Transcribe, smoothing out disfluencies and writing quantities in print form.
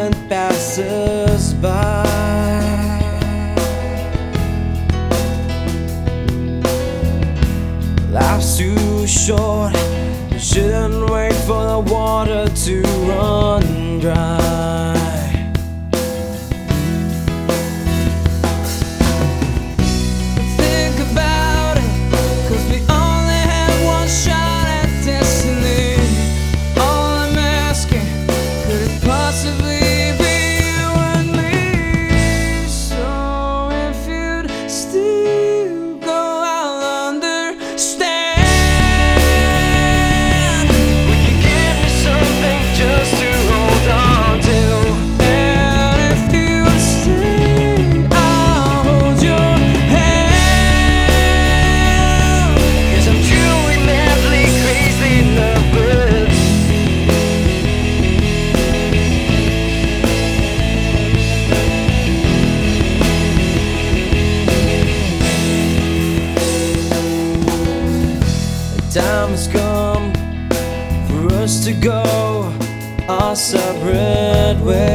innocent passers-by. Life's too short, you shouldn't wait for the water to run dry. Think about it, 'cause we only have one shot at destiny. All I'm asking, could it possibly be you and me? So if you'd still go, I'll understand. Would you give me something just to hold on to? And if you'd stay, I'll hold your hand. 'Cause I'm truly madly crazy in love with time has come for us to go our separate ways.